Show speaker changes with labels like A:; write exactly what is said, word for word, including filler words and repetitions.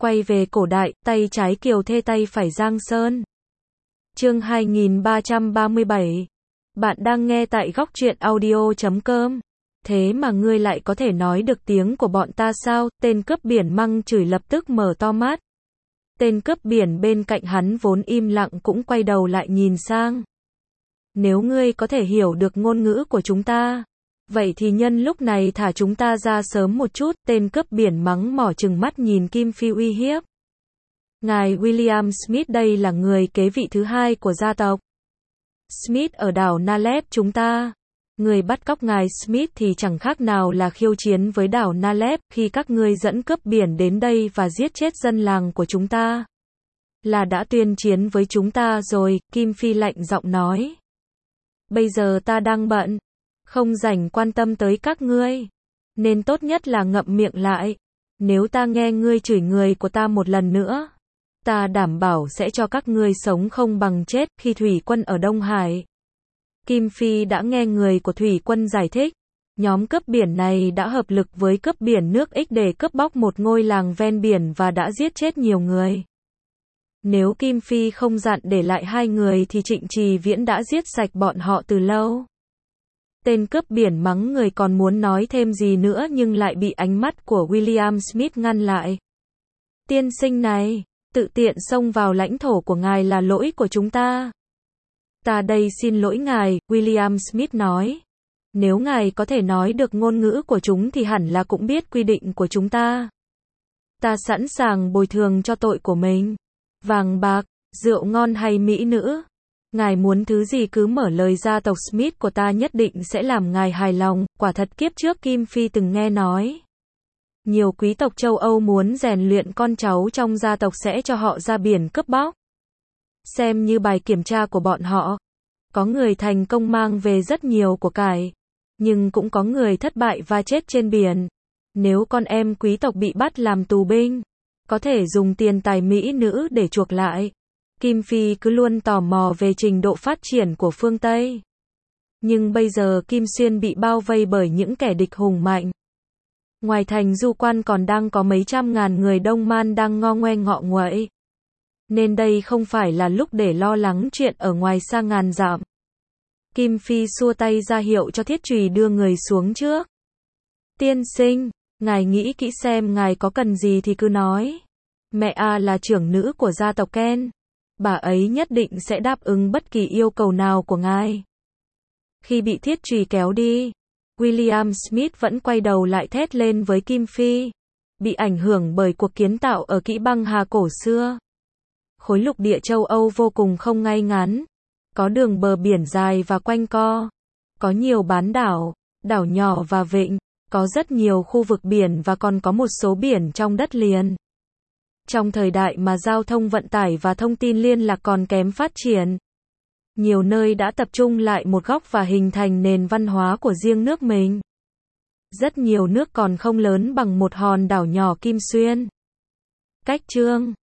A: Quay về cổ đại, tay trái Kiều Thê tay phải Giang Sơn. Chương hai nghìn ba trăm ba mươi bảy. Bạn đang nghe tại góc truyện audio chấm com. Thế mà ngươi lại có thể nói được tiếng của bọn ta sao? Tên cướp biển măng chửi lập tức mở to mắt. Tên cướp biển bên cạnh hắn vốn im lặng cũng quay đầu lại nhìn sang. Nếu ngươi có thể hiểu được ngôn ngữ của chúng ta, vậy thì nhân lúc này thả chúng ta ra sớm một chút. Tên cướp biển mắng mỏ trừng mắt nhìn Kim Phi uy hiếp. Ngài William Smith đây là người kế vị thứ hai của gia tộc Smith ở đảo Nalep chúng ta. Người bắt cóc ngài Smith thì chẳng khác nào là khiêu chiến với đảo Nalep khi các ngươi dẫn cướp biển đến đây và giết chết dân làng của chúng ta. Là đã tuyên chiến với chúng ta rồi, Kim Phi lạnh giọng nói. Bây giờ ta đang bận, không rảnh quan tâm tới các ngươi, nên tốt nhất là ngậm miệng lại. Nếu ta nghe ngươi chửi người của ta một lần nữa, ta đảm bảo sẽ cho các ngươi sống không bằng chết. Khi thủy quân ở Đông Hải, Kim Phi đã nghe người của thủy quân giải thích, nhóm cướp biển này đã hợp lực với cướp biển nước X để cướp bóc một ngôi làng ven biển và đã giết chết nhiều người. Nếu Kim Phi không dặn để lại hai người thì Trịnh Trì Viễn đã giết sạch bọn họ từ lâu. Tên cướp biển mắng người còn muốn nói thêm gì nữa nhưng lại bị ánh mắt của William Smith ngăn lại. Tiên sinh này, tự tiện xông vào lãnh thổ của ngài là lỗi của chúng ta. Ta đây xin lỗi ngài, William Smith nói. Nếu ngài có thể nói được ngôn ngữ của chúng thì hẳn là cũng biết quy định của chúng ta. Ta sẵn sàng bồi thường cho tội của mình. Vàng bạc, rượu ngon hay mỹ nữ. Ngài muốn thứ gì cứ mở lời. Gia tộc Smith của ta nhất định sẽ làm ngài hài lòng. Quả thật kiếp trước Kim Phi từng nghe nói, nhiều quý tộc châu Âu muốn rèn luyện con cháu trong gia tộc sẽ cho họ ra biển cướp bóc, xem như bài kiểm tra của bọn họ. Có người thành công mang về rất nhiều của cải, nhưng cũng có người thất bại và chết trên biển. Nếu con em quý tộc bị bắt làm tù binh, có thể dùng tiền tài mỹ nữ để chuộc lại. Kim Phi cứ luôn tò mò về trình độ phát triển của phương Tây. Nhưng bây giờ Kim Xuyên bị bao vây bởi những kẻ địch hùng mạnh. Ngoài thành Du Quan còn đang có mấy trăm ngàn người Đông Man đang ngo ngoe ngọ nguậy. Nên đây không phải là lúc để lo lắng chuyện ở ngoài xa ngàn dặm. Kim Phi xua tay ra hiệu cho Thiết Trùy đưa người xuống trước. Tiên sinh, ngài nghĩ kỹ xem ngài có cần gì thì cứ nói. Mẹ A là trưởng nữ của gia tộc Ken. Bà ấy nhất định sẽ đáp ứng bất kỳ yêu cầu nào của ngài. Khi bị Thiết Trùy kéo đi, William Smith vẫn quay đầu lại thét lên với Kim Phi. Bị ảnh hưởng bởi cuộc kiến tạo ở Kỹ Băng Hà cổ xưa, khối lục địa châu Âu vô cùng không ngay ngắn. Có đường bờ biển dài và quanh co. Có nhiều bán đảo, đảo nhỏ và vịnh. Có rất nhiều khu vực biển và còn có một số biển trong đất liền. Trong thời đại mà giao thông vận tải và thông tin liên lạc còn kém phát triển, nhiều nơi đã tập trung lại một góc và hình thành nền văn hóa của riêng nước mình. Rất nhiều nước còn không lớn bằng một hòn đảo nhỏ Kim Xuyên. Cách chương